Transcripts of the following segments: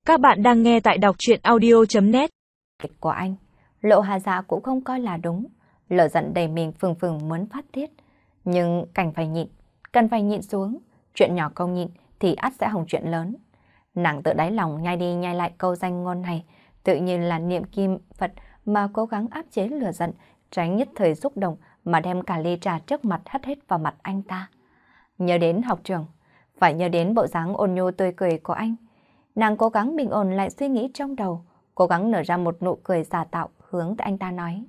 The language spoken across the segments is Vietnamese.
Các bạn đang nghe tại đọc truyện audio.net. Của anh, Lộ Hà Dạ cũng không coi là đúng, lửa giận đầy mình phừng phừng muốn phát tiết. Nhưng cần phải nhịn xuống, chuyện nhỏ không nhịn thì ắt sẽ hỏng chuyện lớn. Nàng tự đáy lòng nhai đi nhai lại câu danh ngôn này, tự nhiên là niệm kim Phật mà cố gắng áp chế lửa giận, tránh nhất thời xúc động mà đem cả ly trà trước mặt hất hết vào mặt anh ta. Nhớ đến học trường, phải nhớ đến bộ dáng ôn nhu tươi cười của anh. Nàng cố gắng bình ổn lại suy nghĩ trong đầu, cố gắng nở ra một nụ cười giả tạo hướng tới anh ta nói.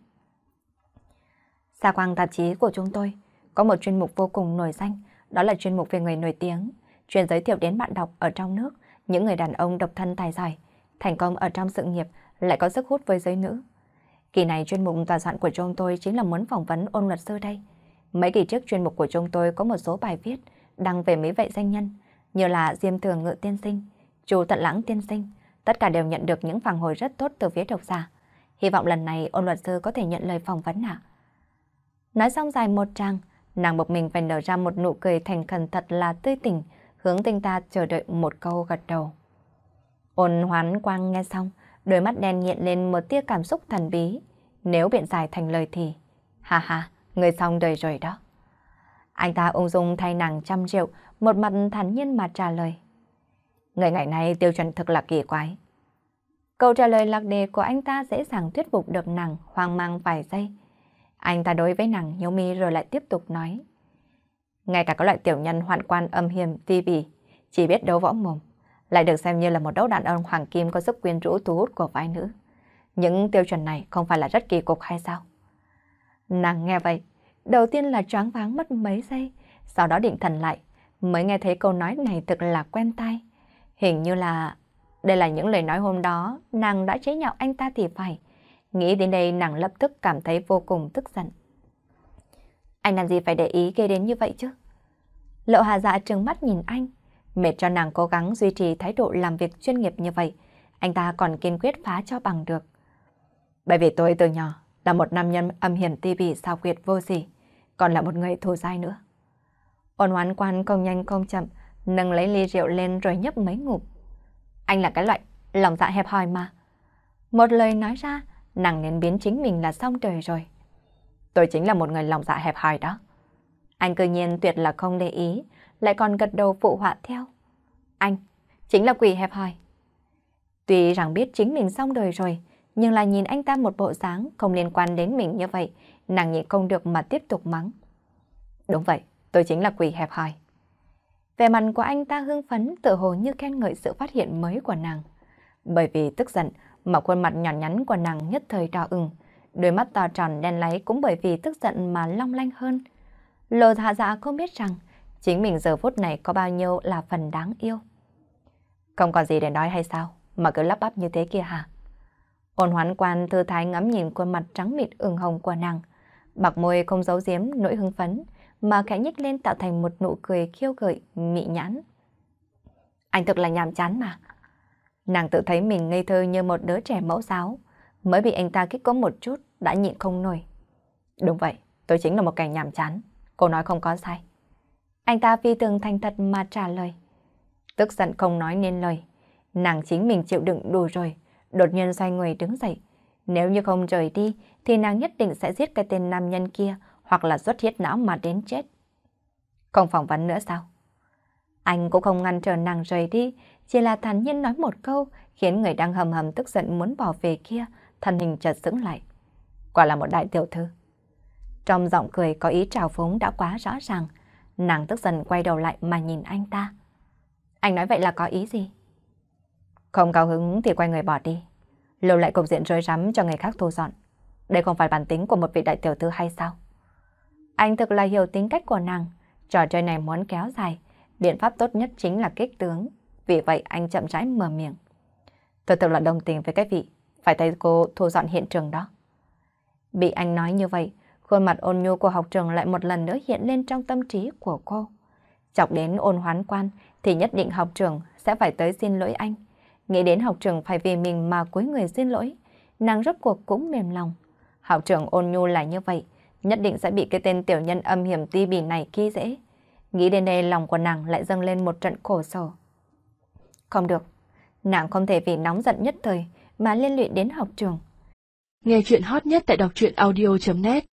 Xa quang tạp chí của chúng tôi có một chuyên mục vô cùng nổi danh, đó là chuyên mục về người nổi tiếng, chuyên giới thiệu đến bạn đọc ở trong nước, những người đàn ông độc thân tài giỏi, thành công ở trong sự nghiệp lại có sức hút với giới nữ. Kỳ này chuyên mục tòa soạn của chúng tôi chính là muốn phỏng vấn Ôn luật sư đây. Mấy kỳ trước chuyên mục của chúng tôi có một số bài viết đăng về mấy vị danh nhân, như là Diêm Thường Ngự tiên sinh, Chu Tận Lãng tiên sinh, tất cả đều nhận được những phản hồi rất tốt từ phía độc giả. Hy vọng lần này Ôn luật sư có thể nhận lời phỏng vấn ạ. Nói xong dài một trang, nàng một mình phải nở ra một nụ cười thành khẩn thật là tươi tỉnh, hướng tinh ta chờ đợi một câu gật đầu. Ôn Hoán Quang nghe xong, đôi mắt đen hiện lên một tia cảm xúc thần bí. Nếu biện giải thành lời thì, ha ha, người xong đời rồi đó. Anh ta ung dung thay nàng 100 triệu, một mặt thản nhiên mà trả lời. Người ngày này tiêu chuẩn thực là kỳ quái. Câu trả lời lạc đề của anh ta dễ dàng thuyết phục được nàng hoang mang vài giây. Anh ta đối với nàng nhíu mi rồi lại tiếp tục nói. Ngay cả có loại tiểu nhân hoạn quan âm hiểm ti bỉ, chỉ biết đấu võ mồm, lại được xem như là một đấu đàn ông hoàng kim có sức quyến rũ thu hút của phái nữ. Những tiêu chuẩn này không phải là rất kỳ cục hay sao? Nàng nghe vậy, đầu tiên là choáng váng mất mấy giây, sau đó định thần lại, mới nghe thấy câu nói này thực là quen tai. Hình như là đây là những lời nói hôm đó nàng đã chế nhạo anh ta thì phải. Nghĩ đến đây nàng lập tức cảm thấy vô cùng tức giận. Anh làm gì phải để ý ghê đến như vậy chứ? Lộ Hà Dạ trừng mắt nhìn anh, mệt cho nàng cố gắng duy trì thái độ làm việc chuyên nghiệp như vậy, anh ta còn kiên quyết phá cho bằng được. Bởi vì tôi từ nhỏ là một nam nhân âm hiểm ti bỉ xảo quyệt vô sỉ, còn là một người thù dai nữa. Ôn Hoán Quan không nhanh không chậm nâng lấy ly rượu lên rồi nhấp mấy ngụm. Anh là cái loại lòng dạ hẹp hòi mà. Một lời nói ra, nàng nên biến chính mình là xong đời rồi. Tôi chính là một người lòng dạ hẹp hòi đó. Anh cư nhiên tuyệt là không để ý, lại còn gật đầu phụ họa theo. Anh chính là quỷ hẹp hòi. Tuy rằng biết chính mình xong đời rồi, nhưng là nhìn anh ta một bộ dáng không liên quan đến mình như vậy, nàng nhịn không được mà tiếp tục mắng. Đúng vậy, tôi chính là quỷ hẹp hòi. Vẻ mặt của anh ta hưng phấn tự hồ như khen ngợi sự phát hiện mới của nàng. Bởi vì tức giận mà khuôn mặt nhỏ nhắn của nàng nhất thời đỏ ửng, đôi mắt to tròn đen láy cũng bởi vì tức giận mà long lanh hơn. Lộ Hà Dạ không biết rằng chính mình giờ phút này có bao nhiêu là phần đáng yêu. Không còn gì để nói hay sao mà cứ lắp bắp như thế kia hả? Ôn Hoán Quan thư thái ngắm nhìn khuôn mặt trắng mịn ửng hồng của nàng, bạc môi không giấu giếm nỗi hưng phấn mà khẽ nhếch lên tạo thành một nụ cười khiêu gợi mị nhãn. Anh thực là nhàm chán mà. Nàng tự thấy mình ngây thơ như một đứa trẻ mẫu giáo, mới bị anh ta kích có một chút đã nhịn không nổi. Đúng vậy, tôi chính là một kẻ nhàm chán, cô nói không có sai. Anh ta phi thường thành thật mà trả lời. Tức giận không nói nên lời, nàng chính mình chịu đựng đủ rồi, đột nhiên xoay người đứng dậy. Nếu như không rời đi thì nàng nhất định sẽ giết cái tên nam nhân kia hoặc là xuất huyết não mà đến chết. Không phỏng vấn nữa sao? Anh cũng không ngăn trở nàng rời đi, chỉ là thản nhiên nói một câu khiến người đang hầm hầm tức giận muốn bỏ về kia, thân hình chợt sững lại. Quả là một đại tiểu thư. Trong giọng cười có ý trào phúng đã quá rõ ràng, nàng tức giận quay đầu lại mà nhìn anh ta. Anh nói vậy là có ý gì? Không cao hứng thì quay người bỏ đi, lưu lại cục diện rối rắm cho người khác thu dọn. Đây không phải bản tính của một vị đại tiểu thư hay sao? Anh thực là hiểu tính cách của nàng, trò chơi này muốn kéo dài, biện pháp tốt nhất chính là kích tướng. Vì vậy anh chậm rãi mở miệng. Tôi thực là đồng tình với cái vị phải thay cô thu dọn hiện trường đó. Bị anh nói như vậy, khuôn mặt ôn nhu của học trường lại một lần nữa hiện lên trong tâm trí của cô. Chọc đến Ôn Hoán Quan thì nhất định học trường sẽ phải tới xin lỗi anh. Nghĩ đến học trường phải vì mình mà cúi người xin lỗi, nàng rốt cuộc cũng mềm lòng. Học trường ôn nhu là như vậy, nhất định sẽ bị cái tên tiểu nhân âm hiểm ti bỉ này khi dễ. Nghĩ đến đây lòng của nàng lại dâng lên một trận khổ sở. Không được, Nàng không thể vì nóng giận nhất thời mà liên lụy đến học trường. Nghe chuyện hot nhất tại đọc truyện audio.net